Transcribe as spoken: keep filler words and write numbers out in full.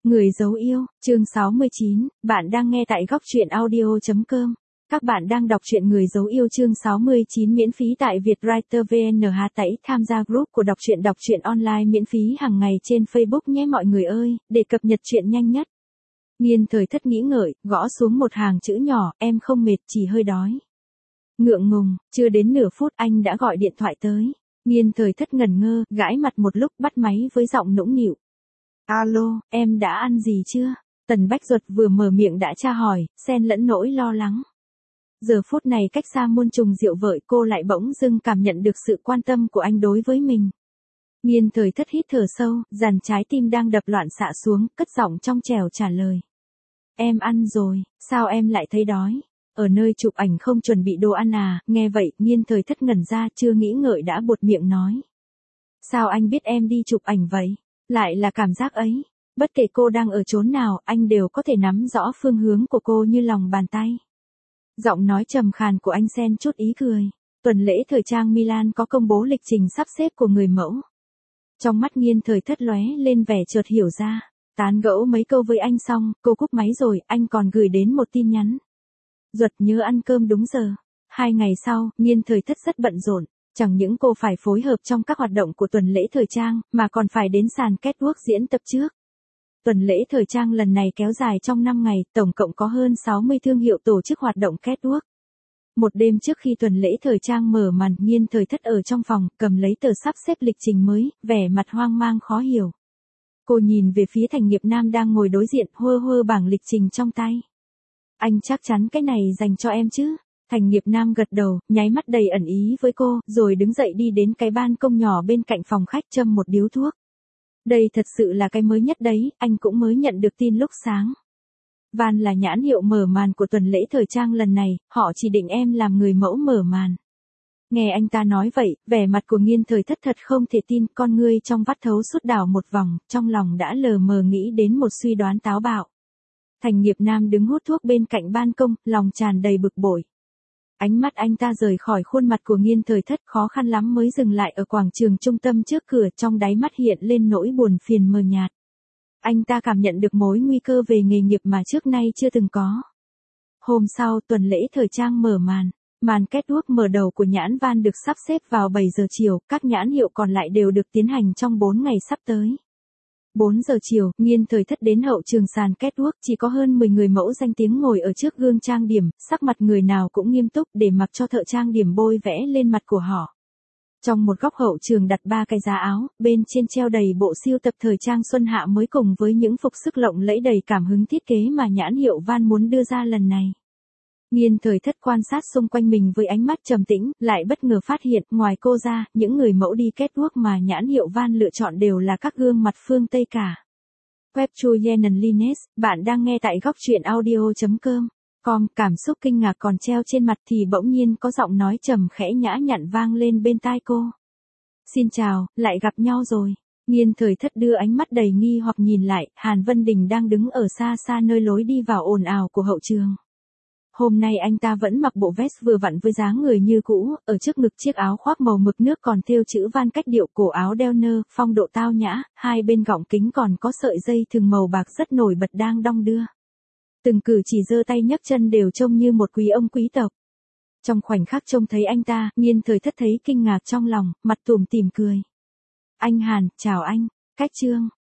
Người dấu yêu, chương sáu mươi chín, bạn đang nghe tại góc truyện audio chấm com. Các bạn đang đọc truyện Người dấu yêu chương sáu mươi chín miễn phí tại Vietwriter vê en hát tẩy tham gia group của đọc truyện đọc truyện online miễn phí hàng ngày trên Facebook nhé mọi người ơi, để cập nhật truyện nhanh nhất. Nghiên thời thất nghĩ ngợi, gõ xuống một hàng chữ nhỏ, em không mệt, chỉ hơi đói. Ngượng ngùng, chưa đến nửa phút anh đã gọi điện thoại tới. Nghiên thời thất ngẩn ngơ, gãi mặt một lúc bắt máy với giọng nũng nịu. Alo, em đã ăn gì chưa? Tần Bách Duật vừa mở miệng đã tra hỏi, xen lẫn nỗi lo lắng. Giờ phút này cách xa muôn trùng rượu vợi cô lại bỗng dưng cảm nhận được sự quan tâm của anh đối với mình. Nghiên thời thất hít thở sâu, dàn trái tim đang đập loạn xạ xuống, cất giọng trong trẻo trả lời. Em ăn rồi, sao em lại thấy đói? Ở nơi chụp ảnh không chuẩn bị đồ ăn à? Nghe vậy, nghiên thời thất ngẩn ra chưa nghĩ ngợi đã buột miệng nói. Sao anh biết em đi chụp ảnh vậy? Lại là cảm giác ấy. Bất kể cô đang ở chốn nào, anh đều có thể nắm rõ phương hướng của cô như lòng bàn tay. Giọng nói trầm khàn của anh xen chút ý cười. Tuần lễ thời trang Milan có công bố lịch trình sắp xếp của người mẫu. Trong mắt nghiên thời thất lóe lên vẻ chợt hiểu ra. Tán gẫu mấy câu với anh xong, cô cúp máy rồi, anh còn gửi đến một tin nhắn. Duật nhớ ăn cơm đúng giờ. Hai ngày sau, nghiên thời thất rất bận rộn. Chẳng những cô phải phối hợp trong các hoạt động của tuần lễ thời trang, mà còn phải đến sàn catwalk diễn tập trước. Tuần lễ thời trang lần này kéo dài trong năm ngày, tổng cộng có hơn sáu mươi thương hiệu tổ chức hoạt động catwalk. Một đêm trước khi tuần lễ thời trang mở màn, nghiên thời thất ở trong phòng, cầm lấy tờ sắp xếp lịch trình mới, vẻ mặt hoang mang khó hiểu. Cô nhìn về phía Thành Nghiệp Nam đang ngồi đối diện, hơ hơ bảng lịch trình trong tay. Anh chắc chắn cái này dành cho em chứ? Thành Nghiệp Nam gật đầu, nháy mắt đầy ẩn ý với cô, rồi đứng dậy đi đến cái ban công nhỏ bên cạnh phòng khách châm một điếu thuốc. Đây thật sự là cái mới nhất đấy, anh cũng mới nhận được tin lúc sáng. Van là nhãn hiệu mở màn của tuần lễ thời trang lần này, họ chỉ định em làm người mẫu mở màn. Nghe anh ta nói vậy, vẻ mặt của nghiên thời thất thật không thể tin, con ngươi trong vắt thấu suốt đảo một vòng, trong lòng đã lờ mờ nghĩ đến một suy đoán táo bạo. Thành Nghiệp Nam đứng hút thuốc bên cạnh ban công, lòng tràn đầy bực bội. Ánh mắt anh ta rời khỏi khuôn mặt của nghiên thời thất khó khăn lắm mới dừng lại ở quảng trường trung tâm trước cửa, trong đáy mắt hiện lên nỗi buồn phiền mờ nhạt. Anh ta cảm nhận được mối nguy cơ về nghề nghiệp mà trước nay chưa từng có. Hôm sau, tuần lễ thời trang mở màn. Màn catwalk mở đầu của nhãn Van được sắp xếp vào bảy giờ chiều, các nhãn hiệu còn lại đều được tiến hành trong bốn ngày sắp tới. bốn giờ chiều, nghiên thời thất đến hậu trường sàn catwalk, chỉ có hơn mười người mẫu danh tiếng ngồi ở trước gương trang điểm, sắc mặt người nào cũng nghiêm túc để mặc cho thợ trang điểm bôi vẽ lên mặt của họ. Trong một góc hậu trường đặt ba cái giá áo, bên trên treo đầy bộ siêu tập thời trang xuân hạ mới cùng với những phục sức lộng lẫy đầy cảm hứng thiết kế mà nhãn hiệu Van muốn đưa ra lần này. Nghiên thời thất quan sát xung quanh mình với ánh mắt trầm tĩnh, lại bất ngờ phát hiện, ngoài cô ra, những người mẫu đi catwalk mà nhãn hiệu Van lựa chọn đều là các gương mặt phương Tây cả. Web Chu Yenan Lines, bạn đang nghe tại góc truyện audio chấm com. Com, cảm xúc kinh ngạc còn treo trên mặt thì bỗng nhiên có giọng nói trầm khẽ nhã nhặn vang lên bên tai cô. Xin chào, lại gặp nhau rồi. Nghiên thời thất đưa ánh mắt đầy nghi hoặc nhìn lại, Hàn Vân Đình đang đứng ở xa xa nơi lối đi vào ồn ào của hậu trường. Hôm nay anh ta vẫn mặc bộ vest vừa vặn với dáng người như cũ, ở trước ngực chiếc áo khoác màu mực nước còn thêu chữ Van cách điệu, cổ áo đeo nơ, phong độ tao nhã, hai bên gọng kính còn có sợi dây thừng màu bạc rất nổi bật đang đong đưa. Từng cử chỉ giơ tay nhấc chân đều trông như một quý ông quý tộc. Trong khoảnh khắc trông thấy anh ta, nghiên thời thất thấy kinh ngạc trong lòng, mặt tủm tỉm cười. Anh Hàn, chào anh. Cách chương,